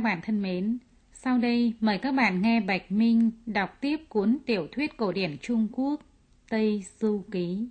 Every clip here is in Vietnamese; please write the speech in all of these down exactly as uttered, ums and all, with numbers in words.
bạn thân mến, sau đây mời các bạn nghe Bạch Minh đọc tiếp cuốn tiểu thuyết cổ điển Trung Quốc Tây Du Ký.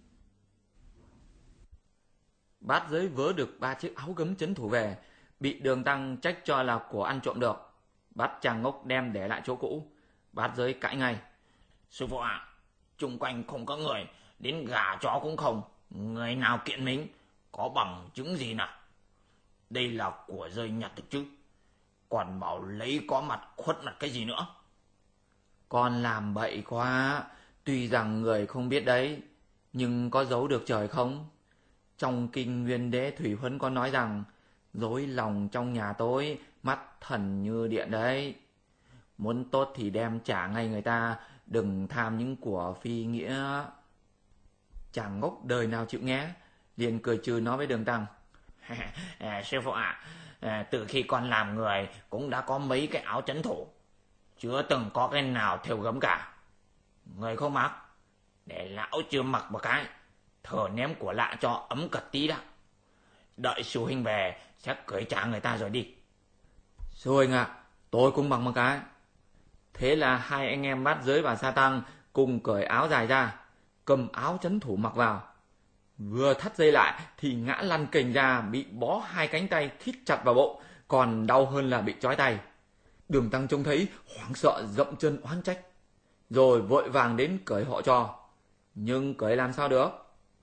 Bát Giới vớ được ba chiếc áo gấm trấn thủ về, bị Đường Tăng trách cho là của ăn trộm được. Bắt chàng ngốc đem để lại chỗ cũ. Bát Giới cãi ngay: Sư phụ ạ, à, chung quanh không có người, đến gà chó cũng không, người nào kiện mình, có bằng chứng gì nào? Đây là của rơi nhặt được chứ, còn bảo lấy có mặt khuất mặt cái gì nữa? Con làm bậy quá, tuy rằng người không biết đấy, nhưng có giấu được trời không? Trong kinh Nguyên Đế Thủy Huấn có nói rằng, dối lòng trong nhà tối, mắt thần như điện đấy. Muốn tốt thì đem trả ngay người ta, đừng tham những của phi nghĩa. Chàng ngốc đời nào chịu nghe, liền cười trừ nói với Đường Tăng: Sư phụ ạ, à, từ khi con làm người cũng đã có mấy cái áo trấn thủ, chưa từng có cái nào thêu gấm cả. Người không mặc, để lão chưa mặc một cái, thở ném của lạ cho ấm cật tí đã. Đợi sư huynh về sẽ cưới trả người ta rồi đi. Sư huynh ạ, à, tôi cũng mặc một cái. Thế là hai anh em Bát Giới và Sa Tăng cùng cởi áo dài ra, cầm áo trấn thủ mặc vào. Vừa thắt dây lại thì ngã lăn kềnh ra, bị bó hai cánh tay thít chặt vào bộ, còn đau hơn là bị trói tay. Đường Tăng trông thấy hoảng sợ dậm chân oán trách, rồi vội vàng đến cởi họ cho. Nhưng cởi làm sao được?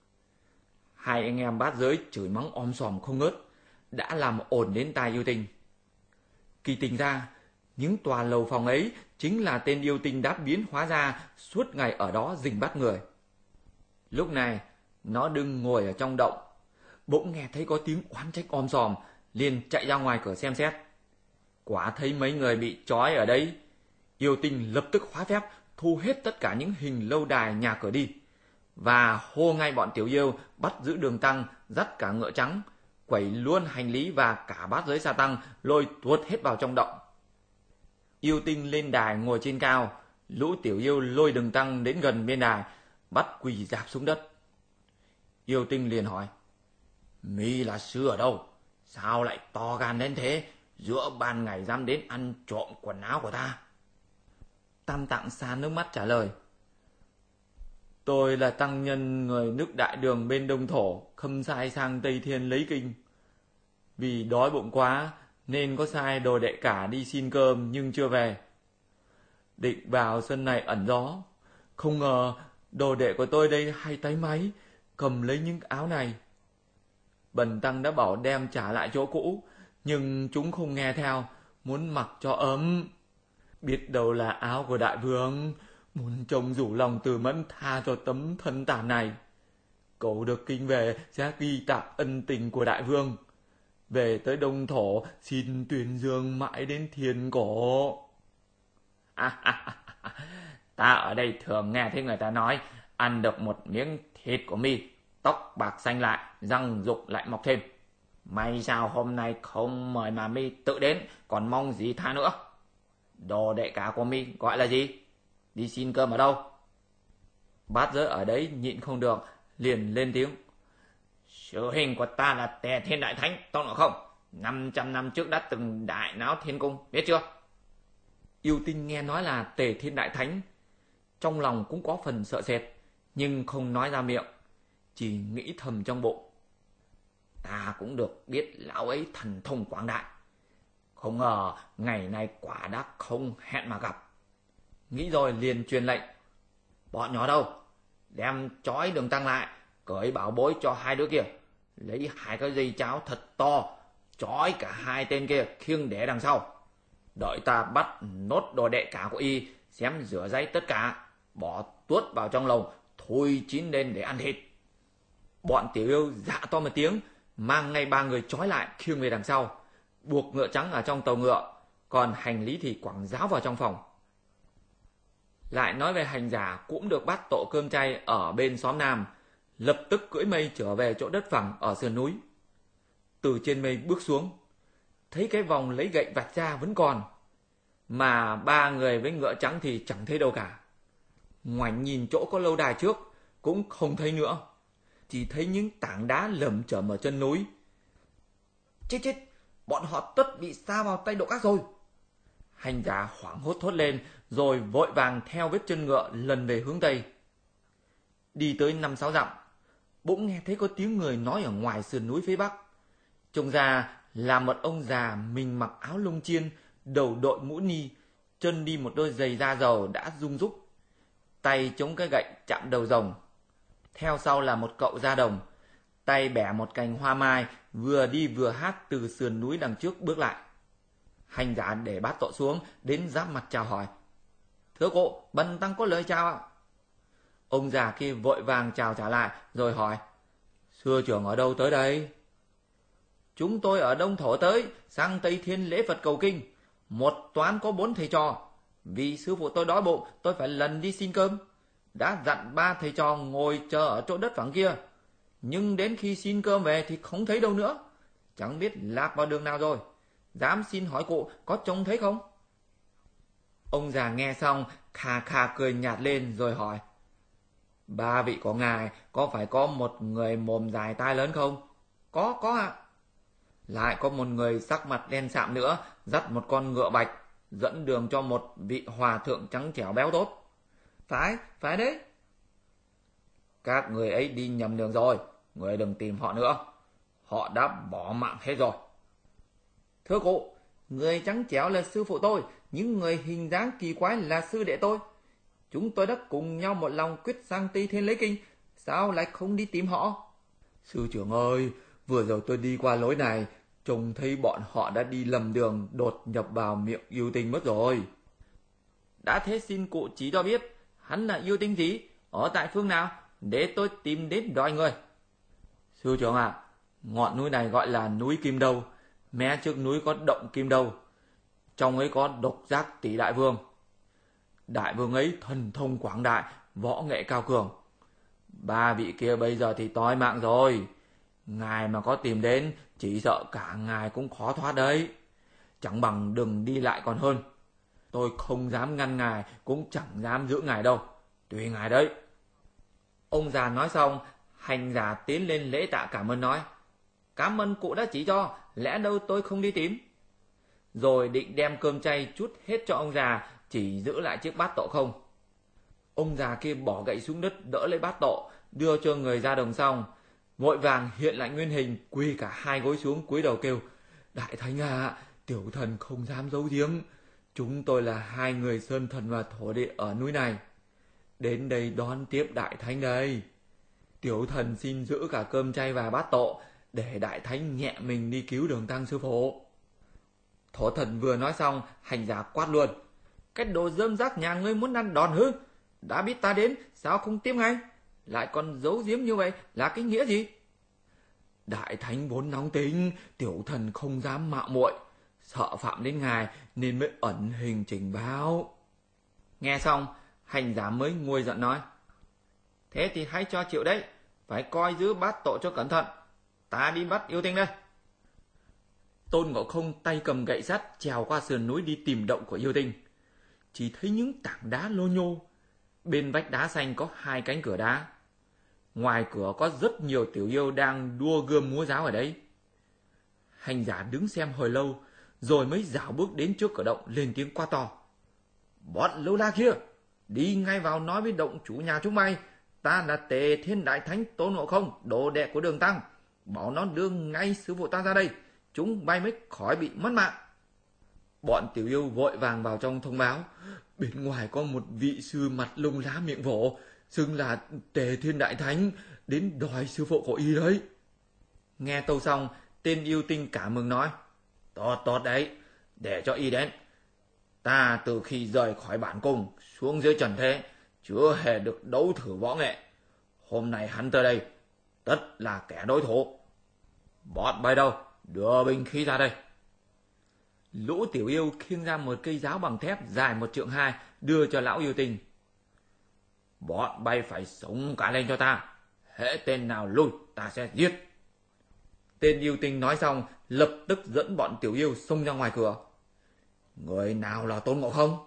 Hai anh em Bát Giới chửi mắng om sòm không ngớt, đã làm ồn đến tai Yêu Tinh. Kỳ tình ra, những tòa lầu phòng ấy chính là tên yêu tinh đáp biến hóa ra suốt ngày ở đó rình bắt người. Lúc này, nó đừng ngồi ở trong động, bỗng nghe thấy có tiếng oán trách om sòm, liền chạy ra ngoài cửa xem xét. Quả thấy mấy người bị trói ở đấy, yêu tinh lập tức hóa phép thu hết tất cả những hình lâu đài nhà cửa đi, và hô ngay bọn tiểu yêu bắt giữ Đường Tăng, dắt cả ngựa trắng, quẩy luôn hành lý và cả Bát Giới Sa Tăng lôi tuốt hết vào trong động. Yêu tinh lên đài ngồi trên cao, lũ tiểu yêu lôi Đường Tăng đến gần bên đài, bắt quỳ rạp xuống đất. Yêu tinh liền hỏi: Mi là sư ở đâu? Sao lại to gan đến thế, giữa ban ngày dám đến ăn trộm quần áo của ta? Tam Tạng xa nước mắt trả lời: Tôi là tăng nhân người nước Đại Đường bên Đông Thổ, khâm sai sang Tây Thiên lấy kinh. Vì đói bụng quá nên có sai đồ đệ cả đi xin cơm nhưng chưa về. Định vào sân này ẩn gió, không ngờ đồ đệ của tôi đây hay táy máy, cầm lấy những áo này. Bần tăng đã bảo đem trả lại chỗ cũ, nhưng chúng không nghe theo, muốn mặc cho ấm. Biết đâu là áo của đại vương, muốn trông rủ lòng từ mẫn tha cho tấm thân tàn này. Cậu được kinh về sẽ ghi tạc ân tình của đại vương. Về tới Đông Thổ xin tuyên dương mãi đến thiên cổ. Ta ở đây thường nghe thấy người ta nói, ăn được một miếng thịt của mi, tóc bạc xanh lại, răng rụng lại mọc thêm. May sao hôm nay không mời mà mi tự đến, còn mong gì tha nữa. Đồ đệ cả của mi gọi là gì? Đi xin cơm ở đâu? Bát Giới ở đấy nhịn không được, liền lên tiếng: Sư huynh của ta là Tề Thiên Đại Thánh, tôn ngộ không, năm trăm năm trước đã từng đại náo thiên cung, biết chưa? Yêu tinh nghe nói là Tề Thiên Đại Thánh, trong lòng cũng có phần sợ sệt, nhưng không nói ra miệng, chỉ nghĩ thầm trong bụng: Ta cũng được biết lão ấy thần thông quảng đại, không ngờ ngày nay quả đã không hẹn mà gặp. Nghĩ rồi liền truyền lệnh: Bọn nhỏ đâu? Đem trói Đường Tăng lại, cởi bảo bối cho hai đứa kia, lấy hai cái dây cháo thật to, trói cả hai tên kia khiêng để đằng sau. Đợi ta bắt nốt đồ đệ cả của y, xém rửa giấy tất cả, bỏ tuốt vào trong lồng, thui chín lên để ăn thịt. Bọn tiểu yêu dạ to một tiếng, mang ngay ba người trói lại khiêng về đằng sau, buộc ngựa trắng ở trong tàu ngựa, còn hành lý thì quẳng ráo vào trong phòng. Lại nói về hành giả cũng được bắt tổ cơm chay ở bên xóm Nam, lập tức cưỡi mây trở về chỗ đất phẳng ở sườn núi. Từ trên mây bước xuống, thấy cái vòng lấy gậy vạch ra vẫn còn, mà ba người với ngựa trắng thì chẳng thấy đâu cả. Ngoảnh nhìn chỗ có lâu đài trước cũng không thấy nữa, chỉ thấy những tảng đá lởm chởm ở chân núi. Chết chết, bọn họ tất bị sa vào tay độc ác rồi, Hành giả hoảng hốt thốt lên, rồi vội vàng theo vết chân ngựa lần về hướng Tây. Đi tới năm sáu dặm, bỗng nghe thấy có tiếng người nói ở ngoài sườn núi phía Bắc. Trông ra là một ông già, mình mặc áo lông chiên, đầu đội mũ ni, chân đi một đôi giày da dầu đã rung rúc, tay chống cái gậy chạm đầu rồng. Theo sau là một cậu da đồng, tay bẻ một cành hoa mai, vừa đi vừa hát từ sườn núi đằng trước bước lại. Hành giả để bát tọa xuống, đến giáp mặt chào hỏi: "Thưa cụ, bần tăng có lời chào ạ." Ông già kia vội vàng chào trả lại, rồi hỏi: "Sư trưởng ở đâu tới đây?" "Chúng tôi ở Đông Thổ tới, sang Tây Thiên lễ Phật cầu kinh. Một toán có bốn thầy trò. Vì sư phụ tôi đói bụng, tôi phải lần đi xin cơm. Đã dặn ba thầy trò ngồi chờ ở chỗ đất phẳng kia. Nhưng đến khi xin cơm về thì không thấy đâu nữa. Chẳng biết lạc vào đường nào rồi. Dám xin hỏi cụ có trông thấy không?" Ông già nghe xong khà khà cười nhạt lên, rồi hỏi: "Ba vị của ngài có phải có một người mồm dài tai lớn không?" "Có, có ạ." "Lại có một người sắc mặt đen sạm nữa, dắt một con ngựa bạch, dẫn đường cho một vị hòa thượng trắng trẻo béo tốt." "Phải, phải đấy." "Các người ấy đi nhầm đường rồi, người đừng tìm họ nữa. Họ đã bỏ mạng hết rồi." "Thưa cụ, người trắng trẻo là sư phụ tôi, những người hình dáng kỳ quái là sư đệ tôi. Chúng tôi đã cùng nhau một lòng quyết sang Tây Thiên lấy kinh, sao lại không đi tìm họ?" "Sư trưởng ơi, vừa rồi tôi đi qua lối này, trông thấy bọn họ đã đi lầm đường, đột nhập vào miệng yêu tinh mất rồi." "Đã thế xin cụ chỉ cho biết, hắn là yêu tinh gì, ở tại phương nào, để tôi tìm đến đòi người." "Sư trưởng ạ, à, ngọn núi này gọi là núi Kim Đâu, mé trước núi có động Kim Đâu, trong ấy có độc giác tỷ đại vương. Đại vương ấy thần thông quảng đại, võ nghệ cao cường. Ba vị kia bây giờ thì toi mạng rồi. Ngài mà có tìm đến, chỉ sợ cả ngài cũng khó thoát đấy. Chẳng bằng đừng đi lại còn hơn. Tôi không dám ngăn ngài, cũng chẳng dám giữ ngài đâu. Tùy ngài đấy." Ông già nói xong, hành giả tiến lên lễ tạ cảm ơn, nói: "Cảm ơn cụ đã chỉ cho, lẽ đâu tôi không đi tìm." Rồi định đem cơm chay trút hết cho ông già, chỉ giữ lại chiếc bát tộ không. Ông già kia bỏ gậy xuống đất, đỡ lấy bát tộ, đưa cho người da đồng xong, vội vàng hiện lại nguyên hình, quỳ cả hai gối xuống, cúi đầu kêu: "Đại thánh à, tiểu thần không dám giấu giếm. Chúng tôi là hai người sơn thần và thổ địa ở núi này, đến đây đón tiếp đại thánh đây. Tiểu thần xin giữ cả cơm chay và bát tộ, để đại thánh nhẹ mình đi cứu đường tăng sư phụ." Thổ thần vừa nói xong, hành giả quát luôn: "Cái đồ rơm rác nhà ngươi muốn ăn đòn hư? Đã biết ta đến, sao không tiếp ngay? Lại còn giấu giếm như vậy là cái nghĩa gì?" "Đại thánh vốn nóng tính, tiểu thần không dám mạo muội, sợ phạm đến ngài nên mới ẩn hình trình báo." Nghe xong, hành giả mới nguôi giận nói: "Thế thì hãy cho chịu đấy, phải coi giữ bát tội cho cẩn thận. Ta đi bắt yêu tinh đây." Tôn Ngộ Không tay cầm gậy sắt trèo qua sườn núi đi tìm động của yêu tinh. Chỉ thấy những tảng đá lô nhô, bên vách đá xanh có hai cánh cửa đá. Ngoài cửa có rất nhiều tiểu yêu đang đua gươm múa giáo ở đấy. Hành giả đứng xem hồi lâu, rồi mới dạo bước đến trước cửa động, lên tiếng quát to: "Bọn lâu la kia, đi ngay vào nói với động chủ nhà chúng mày, ta là Tề Thiên Đại Thánh Tôn Ngộ Không, đồ đệ của Đường Tăng. Bảo nó đưa ngay sư phụ ta ra đây, chúng bay mới khỏi bị mất mạng." Bọn tiểu yêu vội vàng vào trong thông báo: "Bên ngoài có một vị sư mặt lông lá miệng vỗ, xưng là Tề Thiên Đại Thánh, đến đòi sư phụ của y đấy." Nghe tâu xong, tên yêu tinh cảm mừng nói: "Tốt tốt đấy, để cho y đến. Ta từ khi rời khỏi bản cung xuống dưới trần thế, chưa hề được đấu thử võ nghệ. Hôm nay hắn tới đây, tất là kẻ đối thủ. Bọn bay đâu, đưa binh khí ra đây." Lũ tiểu yêu khiêng ra một cây giáo bằng thép dài một trượng hai, đưa cho lão yêu tinh. "Bọn bay phải sống cả lên cho ta, hễ tên nào lui ta sẽ giết." Tên yêu tinh nói xong, lập tức dẫn bọn tiểu yêu xông ra ngoài cửa. "Người nào là Tôn Ngộ Không?"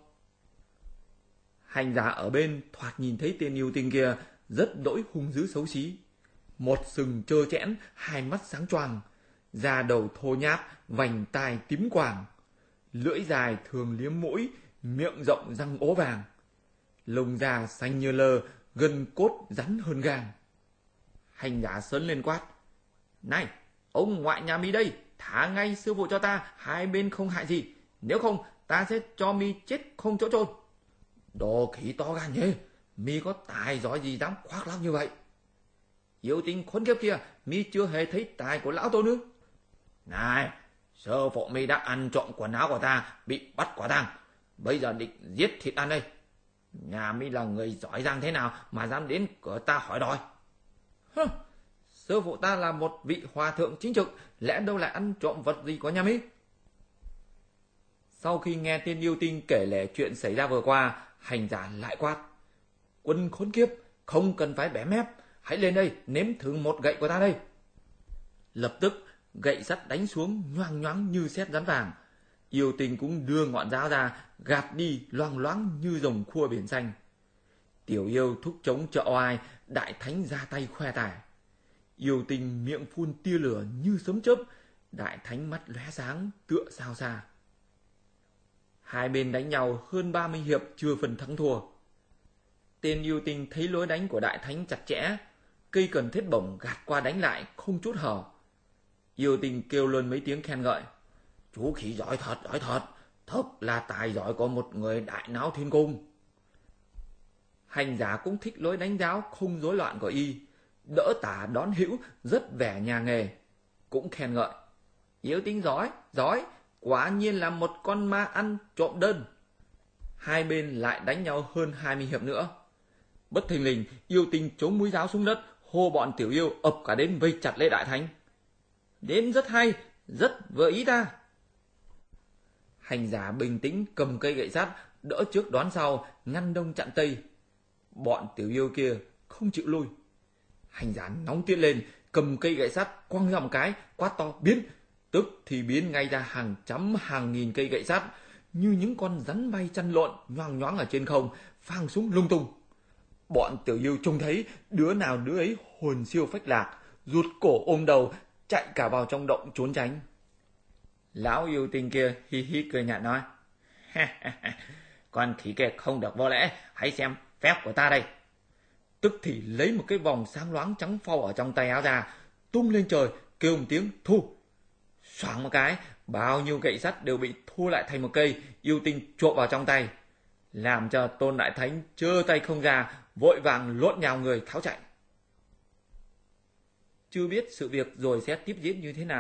Hành giả ở bên thoạt nhìn thấy tên yêu tinh kia rất đỗi hung dữ xấu xí, một sừng trơ trẽn, hai mắt sáng choang, da đầu thô nháp, vành tai tím quàng, lưỡi dài thường liếm mũi, miệng rộng răng ố vàng. Lông da xanh như lơ, gân cốt rắn hơn gang. Hành giả sớn lên quát: "Này, ông ngoại nhà mi đây, thả ngay sư phụ cho ta, hai bên không hại gì, nếu không ta sẽ cho mi chết không chỗ chôn." "Đồ khỉ to gan nhé, mi có tài giỏi gì dám khoác lác như vậy?" "Yêu tinh khốn kiếp kia, mi chưa hề thấy tài của lão tôn ư?" "Này, sư phụ mi đã ăn trộm quần áo của ta, bị bắt quả tang, bây giờ định giết thịt ăn đây. Nhà mi là người giỏi giang thế nào mà dám đến cửa ta hỏi đòi?" "Hừ, sư phụ ta là một vị hòa thượng chính trực, lẽ đâu lại ăn trộm vật gì của nhà mi?" Sau khi nghe tên yêu tinh kể lể chuyện xảy ra vừa qua, hành giả lại quát: "Quân khốn kiếp, không cần phải bẻ mép, hãy lên đây nếm thử một gậy của ta đây." Lập tức gậy sắt đánh xuống nhoang nhoáng như sét rắn vàng. Yêu tinh cũng đưa ngọn giáo ra, gạt đi loang loáng như rồng khua biển xanh. Tiểu yêu thúc trống trợ oai, đại thánh ra tay khoe tài. Yêu tinh miệng phun tia lửa như sấm chớp, đại thánh mắt lóe sáng tựa sao xa. Hai bên đánh nhau hơn ba mươi hiệp chưa phân thắng thua. Tên yêu tinh thấy lối đánh của đại thánh chặt chẽ, cây cần thiết bổng gạt qua đánh lại không chút hở. Yêu tinh kêu lên mấy tiếng khen ngợi: "Chú khỉ giỏi thật, giỏi thật, thật là tài giỏi của một người đại náo thiên cung." Hành giả cũng thích lối đánh giáo không rối loạn của y, đỡ tả đón hữu rất vẻ nhà nghề, cũng khen ngợi: "Yêu tinh giỏi, giỏi, quả nhiên là một con ma ăn trộm đơn." Hai bên lại đánh nhau hơn hai mươi hiệp nữa. Bất thình lình, yêu tinh chống mũi giáo xuống đất, hô bọn tiểu yêu ập cả đến vây chặt lấy đại thánh. "Đến rất hay, rất vừa ý ta." Hành giả bình tĩnh cầm cây gậy sắt, đỡ trước đón sau, ngăn đông chặn tây. Bọn tiểu yêu kia không chịu lui. Hành giả nóng tiết lên, cầm cây gậy sắt quăng ra một cái, quát to biến, tức thì biến ngay ra hàng trăm hàng nghìn cây gậy sắt, như những con rắn bay chăn lộn nhoang nhoáng ở trên không, phang súng lung tung. Bọn tiểu yêu trông thấy, đứa nào đứa ấy hồn siêu phách lạc, rụt cổ ôm đầu, chạy cả vào trong động trốn tránh. Lão yêu tinh kia hi hi cười nhạt nói: "Con khỉ kia không được vô lễ, hãy xem phép của ta đây." Tức thì lấy một cái vòng sáng loáng trắng phau ở trong tay áo ra, tung lên trời, kêu một tiếng thu. Xoảng một cái, bao nhiêu gậy sắt đều bị thu lại thành một cây, yêu tinh trộm vào trong tay, làm cho Tôn Đại Thánh trơ tay không ra, vội vàng lộn nhào người tháo chạy. Chưa biết sự việc rồi sẽ tiếp diễn như thế nào.